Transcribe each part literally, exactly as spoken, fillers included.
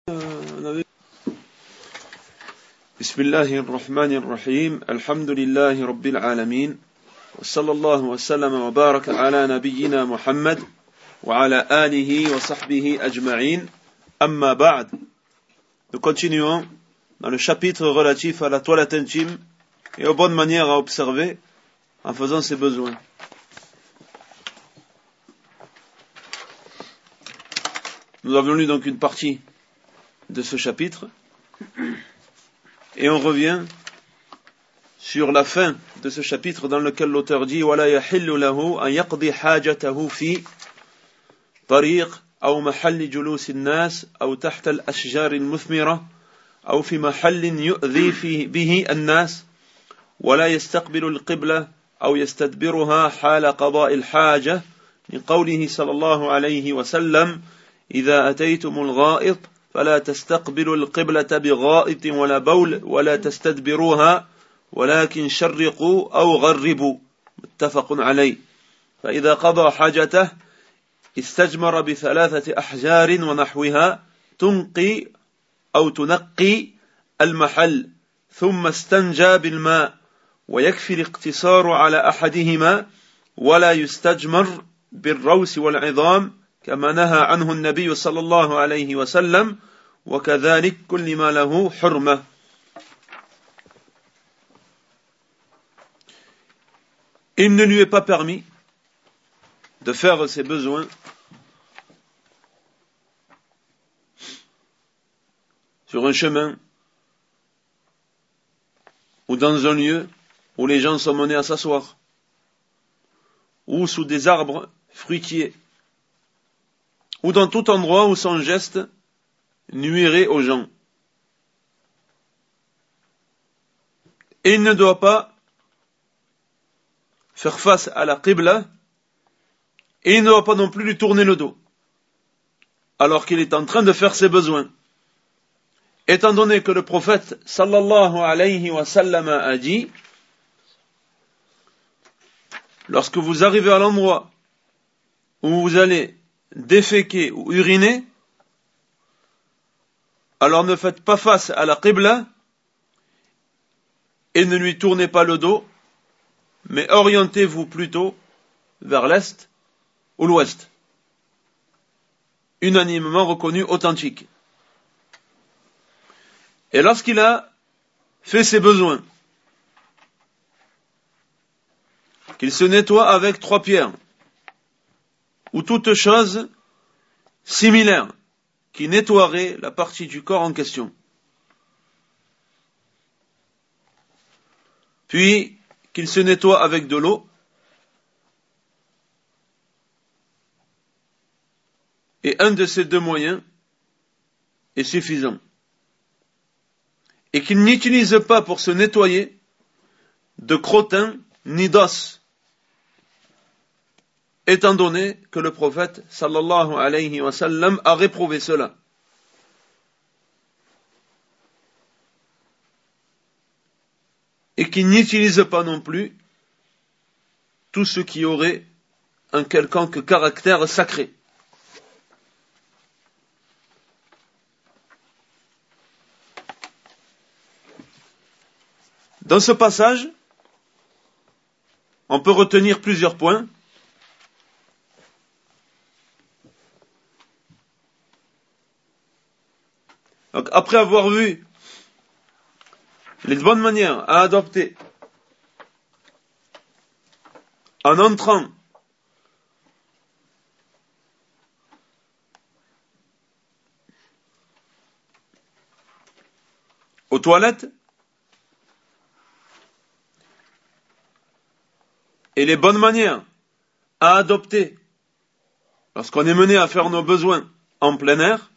بسم الله الرحمن الرحيم الحمد لله رب العالمين وصلى الله وسلم وبارك على نبينا محمد وعلى آله وصحبه أجمعين أما بعد. Nous continuons dans le chapitre relatif à la toilette intime et aux bonnes manières à observer en faisant ses besoins. Nous avons lu donc une partie de ce chapitre et on revient sur la fin de ce chapitre dans lequel l'auteur dit وَلَا يَحِلُّ لَهُ أَنْ يَقْضِي حَاجَتَهُ فِي طريق أو محل جلوس الناس أو تحت الأشجار المثمرة أو في محل يؤذي فيه به الناس ولا يستقبل القبلة أو يستدبرها حال قضاء الحاجة لقوله صلى الله عليه وسلم إذا أتيتم الغائط فلا تستقبلوا القبلة بغائط ولا بول ولا تستدبروها ولكن شرقوا أو غربوا متفق عليه. فإذا قضى حاجته استجمر بثلاثة أحجار ونحوها تنقي أو تنقي المحل ثم استنجى بالماء ويكفي الاقتصار على أحدهما ولا يستجمر بالروس والعظام كما نهى عنه النبي صلى الله عليه وسلم وكذلك كل ما له حرمة. Il ne lui est pas permis de faire ses besoins sur un chemin ou dans un lieu où les gens sont menés à s'asseoir ou sous des arbres fruitiers ou dans tout endroit où son geste nuirait aux gens. Et il ne doit pas faire face à la qibla et il ne doit pas non plus lui tourner le dos alors qu'il est en train de faire ses besoins. Étant donné que le prophète sallallahu alayhi wa sallam a dit lorsque vous arrivez à l'endroit où vous allez déféquer ou uriner, alors ne faites pas face à la qibla et ne lui tournez pas le dos, mais orientez-vous plutôt vers l'est ou l'ouest, unanimement reconnu authentique. Et lorsqu'il a fait ses besoins, qu'il se nettoie avec trois pierres, ou toute chose similaire qui nettoierait la partie du corps en question. Puis qu'il se nettoie avec de l'eau et un de ces deux moyens est suffisant. Et qu'il n'utilise pas pour se nettoyer de crottin ni d'os, étant donné que le prophète sallallahu alayhi wa sallam a réprouvé cela. Et qu'il n'utilise pas non plus tout ce qui aurait un quelconque caractère sacré. Dans ce passage, on peut retenir plusieurs points. Donc, après avoir vu les bonnes manières à adopter en entrant aux toilettes et les bonnes manières à adopter lorsqu'on est mené à faire nos besoins en plein air,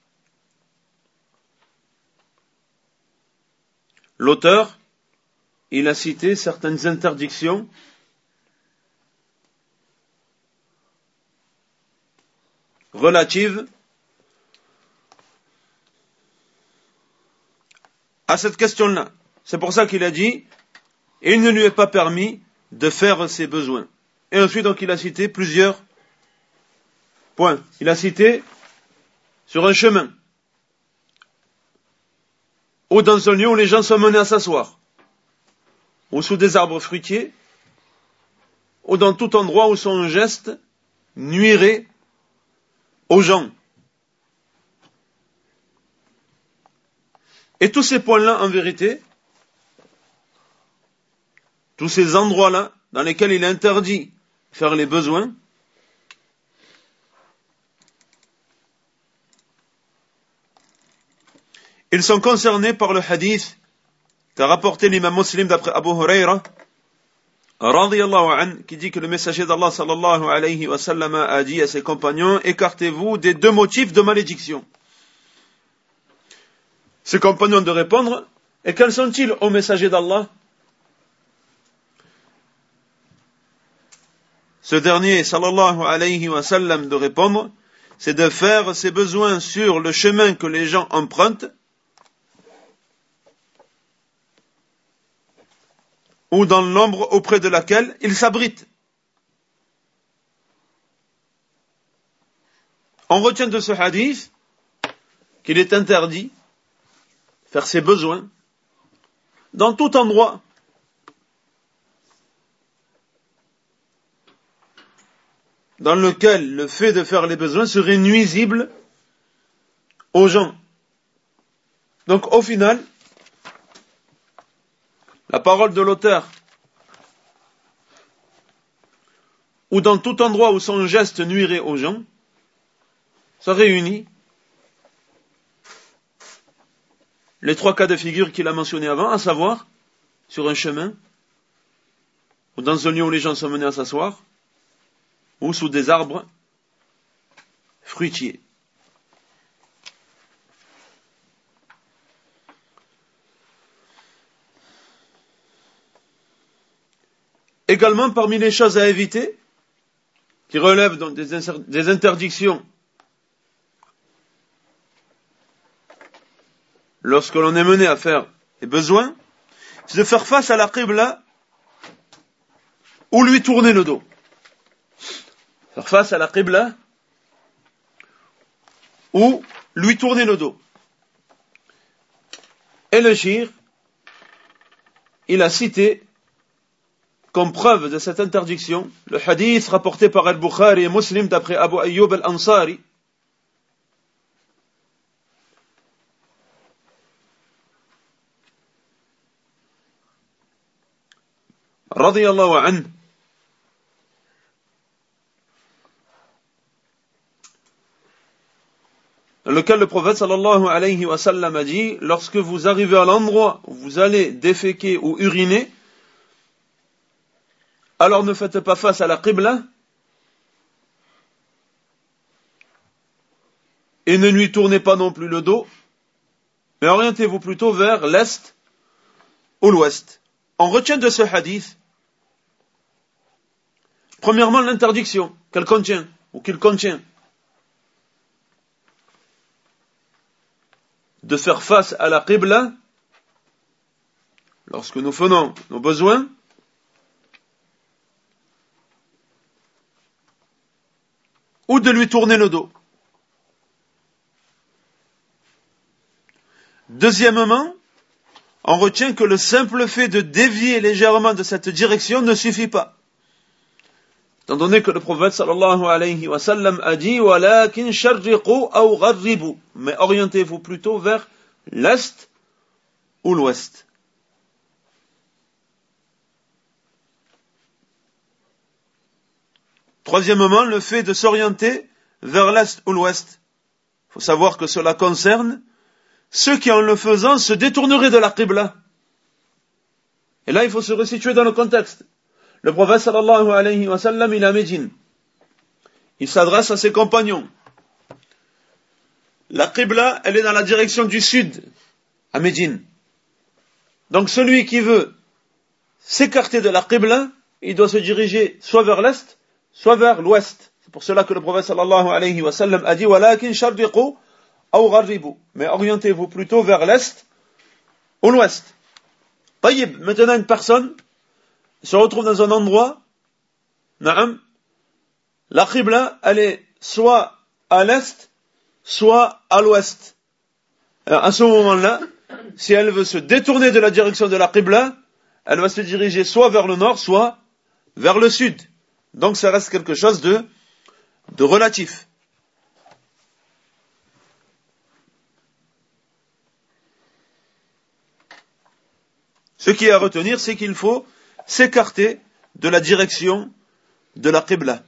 l'auteur, il a cité certaines interdictions relatives à cette question-là. C'est pour ça qu'il a dit, il ne lui est pas permis de faire ses besoins. Et ensuite, donc, il a cité plusieurs points. Il a cité sur un chemin ou dans un lieu où les gens sont menés à s'asseoir, ou sous des arbres fruitiers, ou dans tout endroit où son geste nuirait aux gens. Et tous ces points-là, en vérité, tous ces endroits-là, dans lesquels il est interdit de faire les besoins, ils sont concernés par le hadith qu'a rapporté l'imam Muslim d'après Abu Huraira, radiyallahu anhu, qui dit que le messager d'Allah sallallahu alayhi wa sallam a dit à ses compagnons: écartez-vous des deux motifs de malédiction. Ses compagnons de répondre: et quels sont-ils, ô messager d'Allah? Ce dernier, sallallahu alayhi wa sallam, de répondre: c'est de faire ses besoins sur le chemin que les gens empruntent, ou dans l'ombre auprès de laquelle ils s'abritent. On retient de ce hadith qu'il est interdit de faire ses besoins dans tout endroit dans lequel le fait de faire les besoins serait nuisible aux gens. Donc au final, la parole de l'auteur, ou dans tout endroit où son geste nuirait aux gens, ça réunit les trois cas de figure qu'il a mentionnés avant, à savoir sur un chemin, ou dans un lieu où les gens sont menés à s'asseoir, ou sous des arbres fruitiers. Également, parmi les choses à éviter, qui relèvent donc des, inser- des interdictions lorsque l'on est mené à faire les besoins, c'est de faire face à la qibla ou lui tourner le dos. Faire face à la qibla ou lui tourner le dos. Et le shir, il a cité comme preuve de cette interdiction le hadith rapporté par Al-Bukhari et Muslim d'après Abu Ayyub Al-Ansari, radiyallahu anhu, dans lequel le prophète sallallahu alayhi wa sallam a dit: lorsque vous arrivez à l'endroit où vous allez déféquer ou uriner, alors ne faites pas face à la qibla et ne lui tournez pas non plus le dos, mais orientez-vous plutôt vers l'est ou l'ouest. On retient de ce hadith, premièrement, l'interdiction qu'elle contient, ou qu'il contient, de faire face à la qibla lorsque nous faisons nos besoins, ou de lui tourner le dos. Deuxièmement, on retient que le simple fait de dévier légèrement de cette direction ne suffit pas. Étant donné que le prophète sallallahu alayhi wa sallam a dit: walakin sharriqu aw gharribu, mais orientez-vous plutôt vers l'est ou l'ouest. Troisièmement, le fait de s'orienter vers l'est ou l'ouest. Il faut savoir que cela concerne ceux qui, en le faisant, se détourneraient de la qibla. Et là, il faut se resituer dans le contexte. Le prophète sallallahu alayhi wa sallam, il est à Médine. Il s'adresse à ses compagnons. La qibla, elle est dans la direction du sud, à Médine. Donc celui qui veut s'écarter de la qibla, il doit se diriger soit vers l'est, soit vers l'ouest. C'est pour cela que le prophète sallallahu alayhi wa sallam a dit: walakin sharriqu aw gharribu, mais orientez-vous plutôt vers l'est ou l'ouest. Taïb, maintenant une personne se retrouve dans un endroit, na'am, la qibla, elle est soit à l'est, soit à l'ouest. Alors, à ce moment-là, si elle veut se détourner de la direction de la Qibla, elle va se diriger soit vers le nord, soit vers le sud. Donc ça reste quelque chose de, de relatif. Ce qui est à retenir, c'est qu'il faut s'écarter de la direction de la Qibla.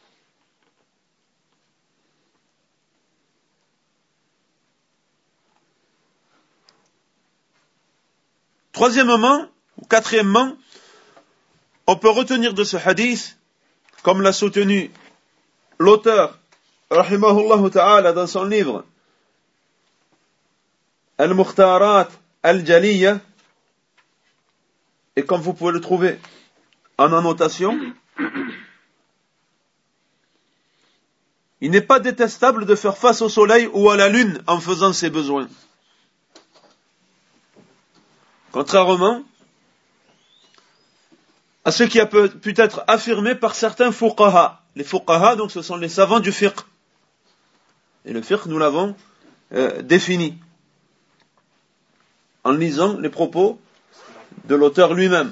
Troisièmement, ou quatrièmement, on peut retenir de ce hadith, comme l'a soutenu l'auteur, rahimahullah ta'ala, dans son livre, Al-Mukhtarat Al-Jaliyya, et comme vous pouvez le trouver en annotation, il n'est pas détestable de faire face au soleil ou à la lune en faisant ses besoins. Contrairement à ce qui a pu être affirmé par certains fuqaha. Les fuqaha, donc, ce sont les savants du fiqh. Et le fiqh, nous l'avons euh, défini en lisant les propos de l'auteur lui-même.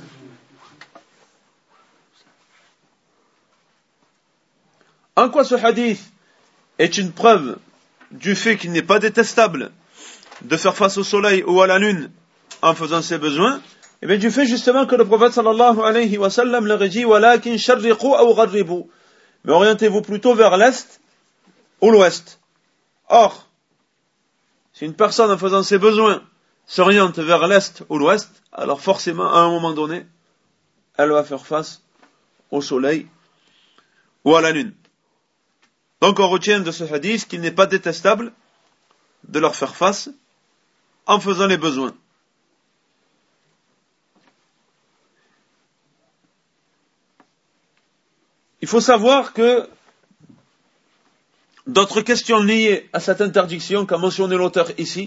En quoi ce hadith est une preuve du fait qu'il n'est pas détestable de faire face au soleil ou à la lune en faisant ses besoins? Eh bien, du fait justement que le prophète sallallahu alayhi wa sallam leur a dit walakin sharriqu aw gharribu, mais orientez-vous plutôt vers l'est ou l'ouest. Or, si une personne en faisant ses besoins s'oriente vers l'est ou l'ouest, alors forcément à un moment donné elle va faire face au soleil ou à la lune. Donc on retient de ce hadith qu'il n'est pas détestable de leur faire face en faisant les besoins. Il faut savoir que d'autres questions liées à cette interdiction qu'a mentionné l'auteur ici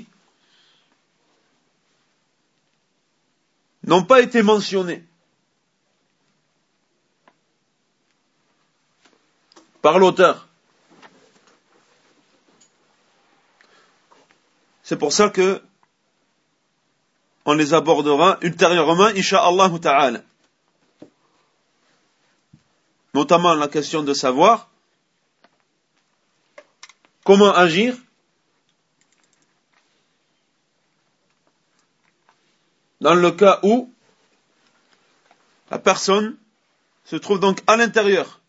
n'ont pas été mentionnées par l'auteur. C'est pour ça que on les abordera ultérieurement, incha'Allah ta'ala. Notamment la question de savoir comment agir dans le cas où la personne se trouve donc à l'intérieur,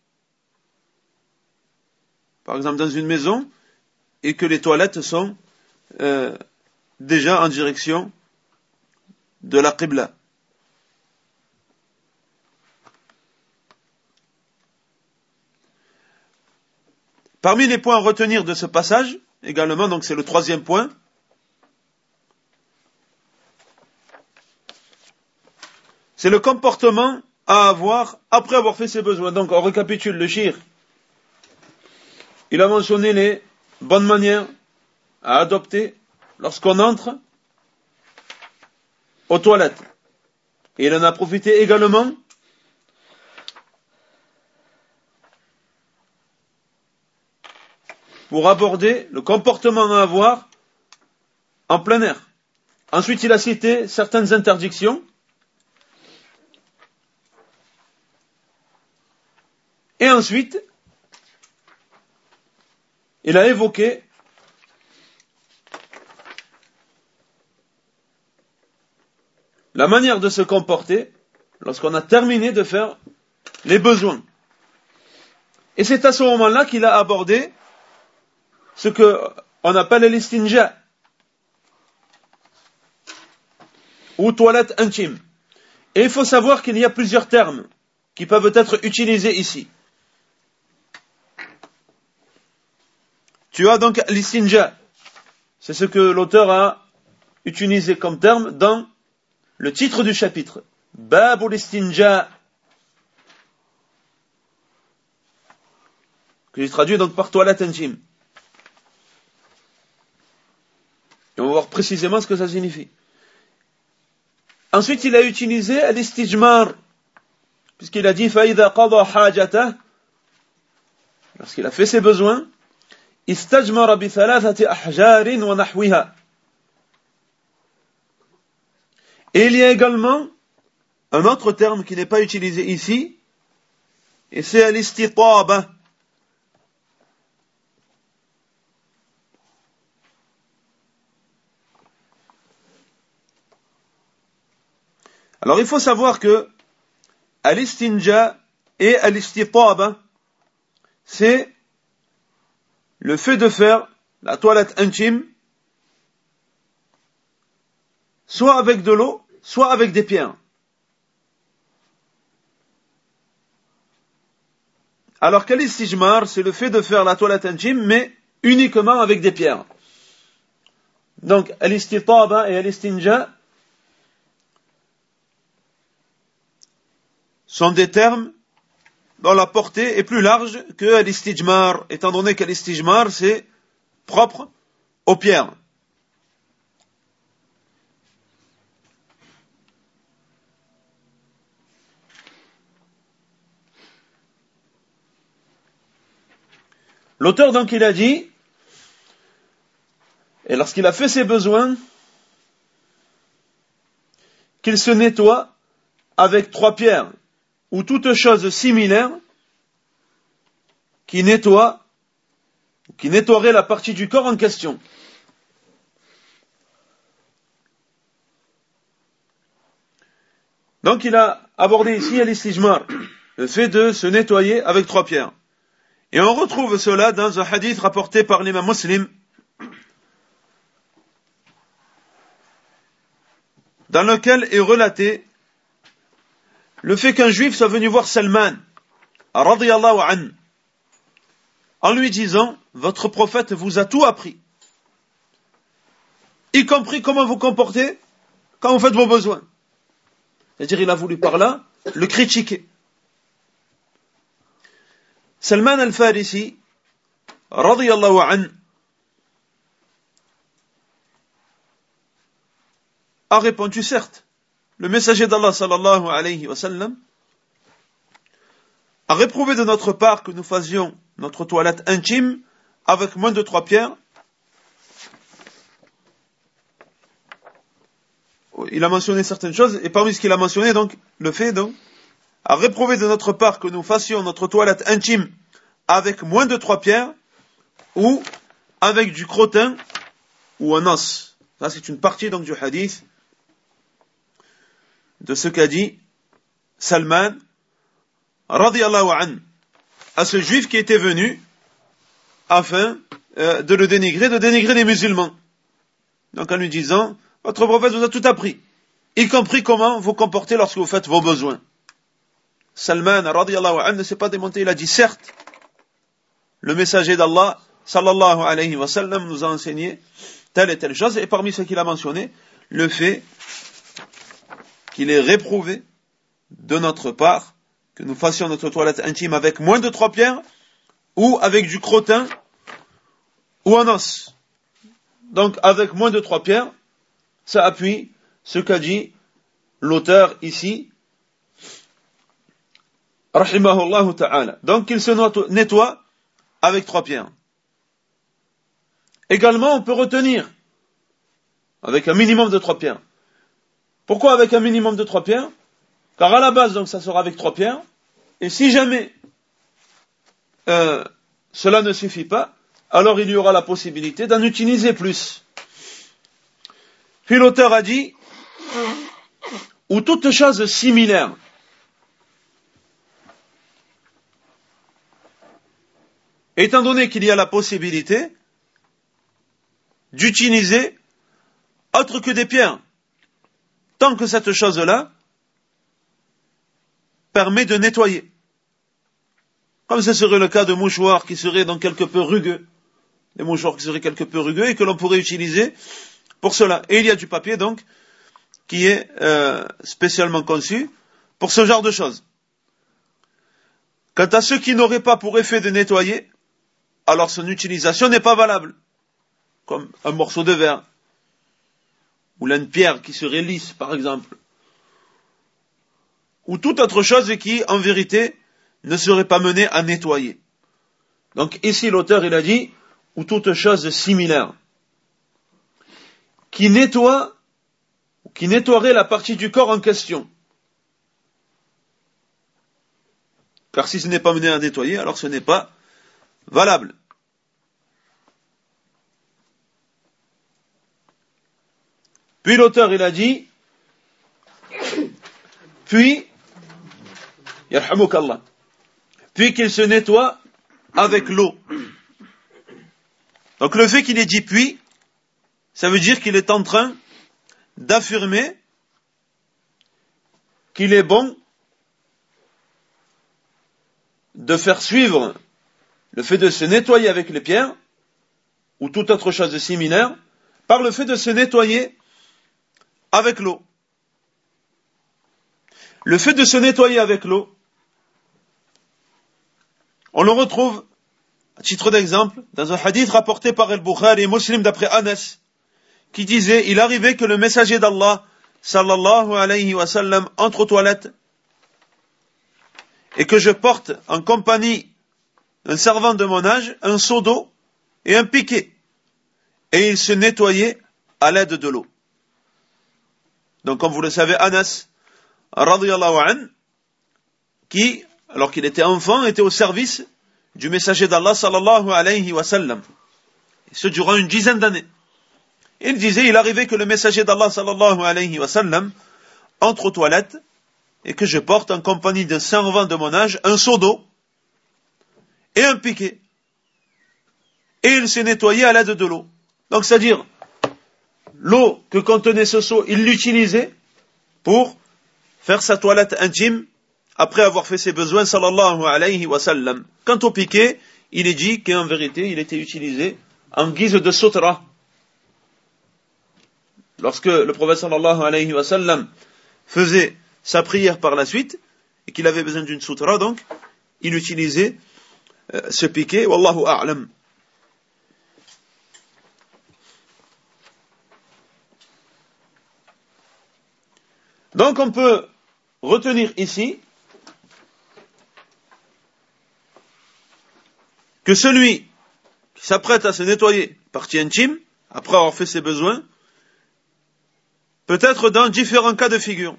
par exemple dans une maison, et que les toilettes sont euh, déjà en direction de la Qibla. Parmi les points à retenir de ce passage, également, donc c'est le troisième point, c'est le comportement à avoir après avoir fait ses besoins. Donc on récapitule le shir. Il a mentionné les bonnes manières à adopter lorsqu'on entre aux toilettes. Et il en a profité également pour aborder le comportement à avoir en plein air. Ensuite, il a cité certaines interdictions. Et ensuite, il a évoqué la manière de se comporter lorsqu'on a terminé de faire les besoins. Et c'est à ce moment-là qu'il a abordé ce qu'on appelle l'istinja, ou toilette intime. Et il faut savoir qu'il y a plusieurs termes qui peuvent être utilisés ici. Tu as donc l'istinja, c'est ce que l'auteur a utilisé comme terme dans le titre du chapitre, Babul istinja, que j'ai traduit donc par toilette intime. Et on va voir précisément ce que ça signifie. Ensuite, il a utilisé l'istijmar, puisqu'il a dit فَإِذَا قَضَى حَاجَتَهُ, lorsqu'il a fait ses besoins, استجمر بثلاثة أحجار ونحوها. Et il y a également un autre terme qui n'est pas utilisé ici, et c'est al-istitaba. Alors il faut savoir que al-istinja et al-istitaba, c'est le fait de faire la toilette intime soit avec de l'eau, soit avec des pierres. Alors qu'al-istijmar, c'est le fait de faire la toilette intime, mais uniquement avec des pierres. Donc, al-istitaba et al-istinja sont des termes dont la portée est plus large que al-istijmar, étant donné qu'al-istijmar, c'est propre aux pierres. L'auteur donc il a dit, et lorsqu'il a fait ses besoins, qu'il se nettoie avec trois pierres, ou toute chose similaire qui nettoie, qui nettoierait la partie du corps en question. Donc il a abordé ici al-istijmar, le fait de se nettoyer avec trois pierres. Et on retrouve cela dans un hadith rapporté par l'imam Muslim, dans lequel est relaté le fait qu'un juif soit venu voir Salman, radiyallahu anhu, en lui disant, votre prophète vous a tout appris, y compris comment vous comporter quand vous faites vos besoins. C'est-à-dire, il a voulu par là le critiquer. Salman al-Farisi, radiyallahu anhu, a répondu, certes, le messager d'Allah sallallahu alayhi wa sallam a réprouvé de notre part que nous faisions notre toilette intime avec moins de trois pierres. Il a mentionné certaines choses, et parmi ce qu'il a mentionné, donc, le fait, donc, a réprouvé de notre part que nous fassions notre toilette intime avec moins de trois pierres, ou avec du crottin, ou un os. Ça, c'est une partie, donc, du hadith, de ce qu'a dit Salman, radiyallahu anhu, à ce juif qui était venu afin euh, de le dénigrer, de dénigrer les musulmans. Donc en lui disant, votre prophète vous a tout appris, y compris comment vous comporter lorsque vous faites vos besoins. Salman, radiyallahu anhu, ne s'est pas démonté, il a dit, certes, le messager d'Allah, sallallahu alayhi wa sallam, nous a enseigné telle et telle chose, et parmi ce qu'il a mentionné, le fait qu'il est réprouvé de notre part que nous fassions notre toilette intime avec moins de trois pierres ou avec du crottin ou un os. Donc avec moins de trois pierres, ça appuie ce qu'a dit l'auteur ici, rahimahullah ta'ala. Donc il se nettoie avec trois pierres. Également, on peut retenir avec un minimum de trois pierres. Pourquoi avec un minimum de trois pierres? Car à la base, donc, ça sera avec trois pierres. Et si jamais euh, cela ne suffit pas, alors il y aura la possibilité d'en utiliser plus. Puis l'auteur a dit, ou toute chose similaire. Étant donné qu'il y a la possibilité d'utiliser autre que des pierres, tant que cette chose-là permet de nettoyer. Comme ce serait le cas de mouchoirs qui seraient donc quelque peu rugueux, des mouchoirs qui seraient quelque peu rugueux et que l'on pourrait utiliser pour cela. Et il y a du papier donc qui est euh, spécialement conçu pour ce genre de choses. Quant à ceux qui n'auraient pas pour effet de nettoyer, alors son utilisation n'est pas valable, comme un morceau de verre ou là une pierre qui serait lisse par exemple, ou toute autre chose qui en vérité ne serait pas menée à nettoyer. Donc ici l'auteur il a dit ou toute chose similaire qui nettoie qui nettoierait la partie du corps en question. Car si ce n'est pas mené à nettoyer, alors ce n'est pas valable. Puis l'auteur, il a dit, puis, yarhamukallah, puis qu'il se nettoie avec l'eau. Donc le fait qu'il ait dit puis, ça veut dire qu'il est en train d'affirmer qu'il est bon de faire suivre le fait de se nettoyer avec les pierres, ou toute autre chose de similaire, par le fait de se nettoyer avec l'eau. Le fait de se nettoyer avec l'eau, on le retrouve, à titre d'exemple, dans un hadith rapporté par Al-Bukhari et Muslim d'après Anas, qui disait, il arrivait que le messager d'Allah, sallallahu alayhi wa sallam, entre aux toilettes, et que je porte en compagnie d'un servant de mon âge, un seau d'eau et un piquet. Et il se nettoyait à l'aide de l'eau. Donc, comme vous le savez, Anas, radiyallahu an, qui, alors qu'il était enfant, était au service du messager d'Allah, sallallahu alayhi wa sallam. Et ce, durant une dizaine d'années. Il disait, il arrivait que le messager d'Allah, sallallahu alayhi wa sallam, entre aux toilettes, et que je porte en compagnie d'un servant de mon âge, un seau d'eau et un piquet. Et il s'est nettoyé à l'aide de l'eau. Donc, c'est-à-dire, l'eau que contenait ce seau, il l'utilisait pour faire sa toilette intime après avoir fait ses besoins, sallallahu alayhi wa sallam. Quant au piquet, il est dit qu'en vérité, il était utilisé en guise de sutra. Lorsque le prophète, sallallahu alayhi wa sallam, faisait sa prière par la suite, et qu'il avait besoin d'une sutra, donc, il utilisait euh, ce piquet, wallahu a'lam. Donc on peut retenir ici que celui qui s'apprête à se nettoyer partie intime, après avoir fait ses besoins, peut être dans différents cas de figure.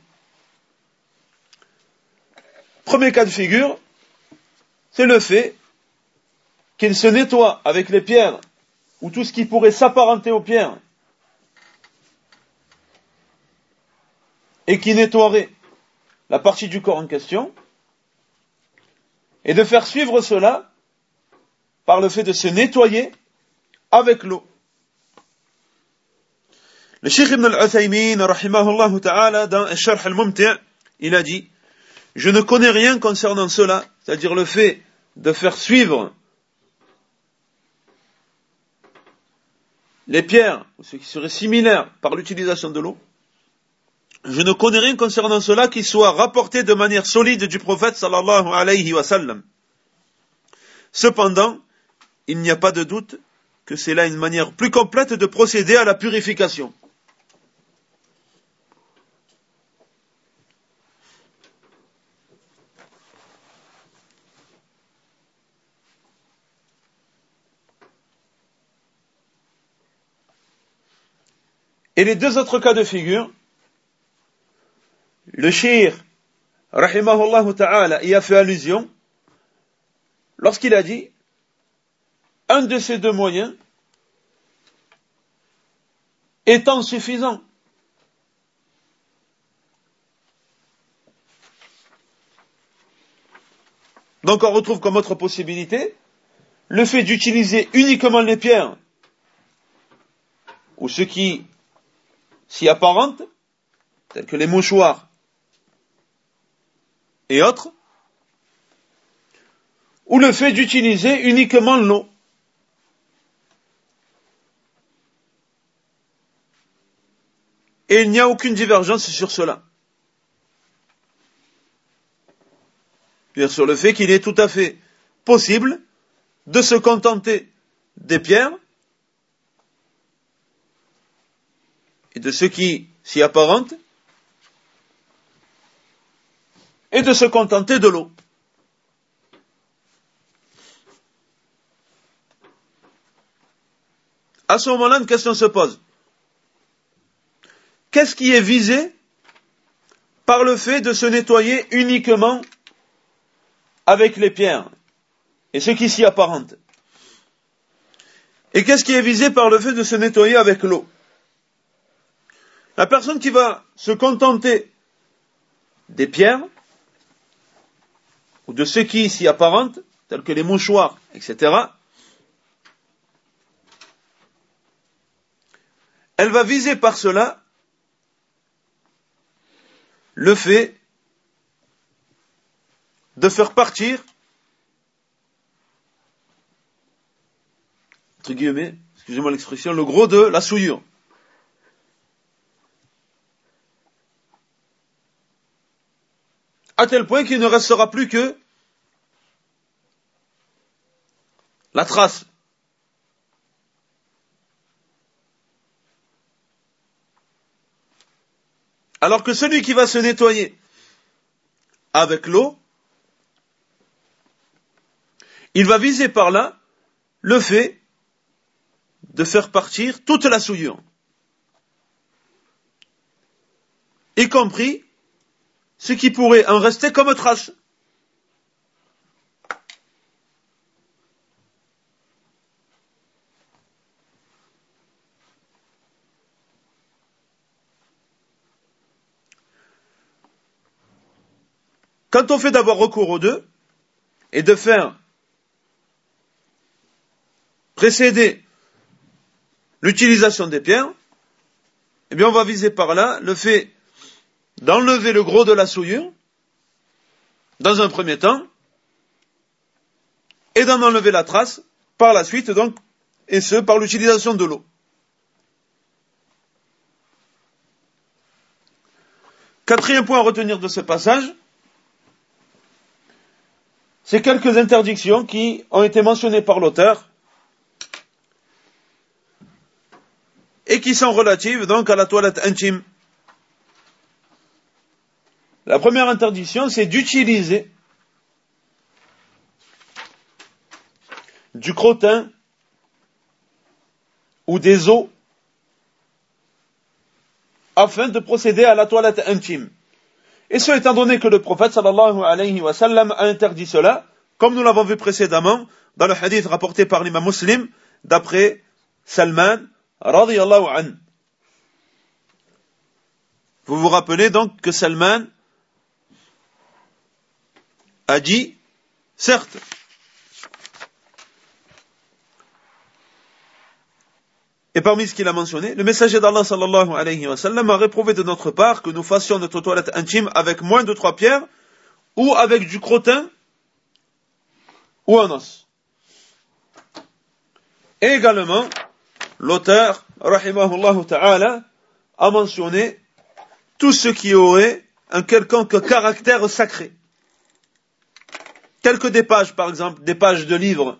Premier cas de figure, c'est le fait qu'il se nettoie avec les pierres, ou tout ce qui pourrait s'apparenter aux pierres, et qui nettoierait la partie du corps en question, et de faire suivre cela par le fait de se nettoyer avec l'eau. Le Cheikh Ibn al-Uthaymin, rahimahullah ta'ala, dans Al-Sharh al-Mumti', il a dit, je ne connais rien concernant cela, c'est-à-dire le fait de faire suivre les pierres, ou ce qui serait similaire par l'utilisation de l'eau. Je ne connais rien concernant cela qui soit rapporté de manière solide du prophète sallallahu alayhi wa sallam. Cependant, il n'y a pas de doute que c'est là une manière plus complète de procéder à la purification. Et les deux autres cas de figure, le cheikh, rahimahullah ta'ala, y a fait allusion lorsqu'il a dit un de ces deux moyens étant suffisant. Donc on retrouve comme autre possibilité le fait d'utiliser uniquement les pierres ou ce qui s'y apparente, tels que les mouchoirs et autres, ou le fait d'utiliser uniquement l'eau. Et il n'y a aucune divergence sur cela. Bien sûr, le fait qu'il est tout à fait possible de se contenter des pierres et de ce qui s'y apparente et de se contenter de l'eau. À ce moment-là, une question se pose. qu'est-ce qui est visé par le fait de se nettoyer uniquement avec les pierres et ce qui s'y apparente? Et qu'est-ce qui est visé par le fait de se nettoyer avec l'eau? La personne qui va se contenter des pierres ou de ce qui s'y apparente, tels que les mouchoirs, et cetera, elle va viser par cela le fait de faire partir, entre guillemets, excusez-moi l'expression, le gros de la souillure. À tel point qu'il ne restera plus que la trace. Alors que celui qui va se nettoyer avec l'eau, il va viser par là le fait de faire partir toute la souillure, y compris ce qui pourrait en rester comme trace. Quand on fait d'avoir recours aux deux, et de faire précéder l'utilisation des pierres, eh bien on va viser par là le fait d'enlever le gros de la souillure, dans un premier temps, et d'en enlever la trace par la suite, donc, et ce, par l'utilisation de l'eau. Quatrième point à retenir de ce passage, c'est quelques interdictions qui ont été mentionnées par l'auteur et qui sont relatives donc à la toilette intime. La première interdiction, c'est d'utiliser du crottin ou des os afin de procéder à la toilette intime. Et ce étant donné que le prophète sallallahu alayhi wa sallam a interdit cela, comme nous l'avons vu précédemment dans le hadith rapporté par l'imam Muslim d'après Salman radiyallahu anhu. Vous vous rappelez donc que Salman a dit, certes, et parmi ce qu'il a mentionné, le messager d'Allah sallallahu alayhi wa sallam a réprouvé de notre part que nous fassions notre toilette intime avec moins de trois pierres ou avec du crottin ou un os. Et également, l'auteur, rahimahullah ta'ala, a mentionné tout ce qui aurait un quelconque caractère sacré. Telles que des pages, par exemple, des pages de livres,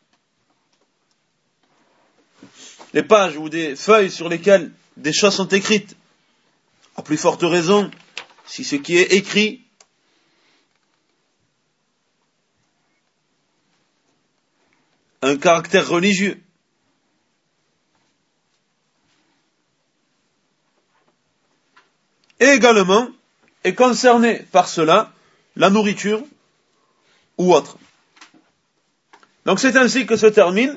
des pages ou des feuilles sur lesquelles des choses sont écrites, à plus forte raison, si ce qui est écrit a un caractère religieux. Et également est concernée par cela la nourriture ou autre. Donc c'est ainsi que se termine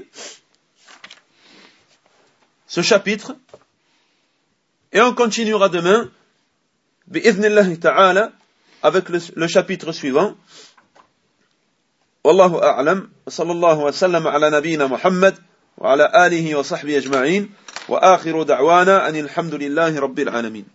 ce chapitre, et on continuera demain bi'idhnillahi ta'ala avec le, le chapitre suivant. Wallahu a'lam, sallallahu wa sallam ala nabiyyina Muhammad wa ala alihi wa sahbihi ajma'in, wa akhiru da'wana anil hamdulillahi rabbil alamin.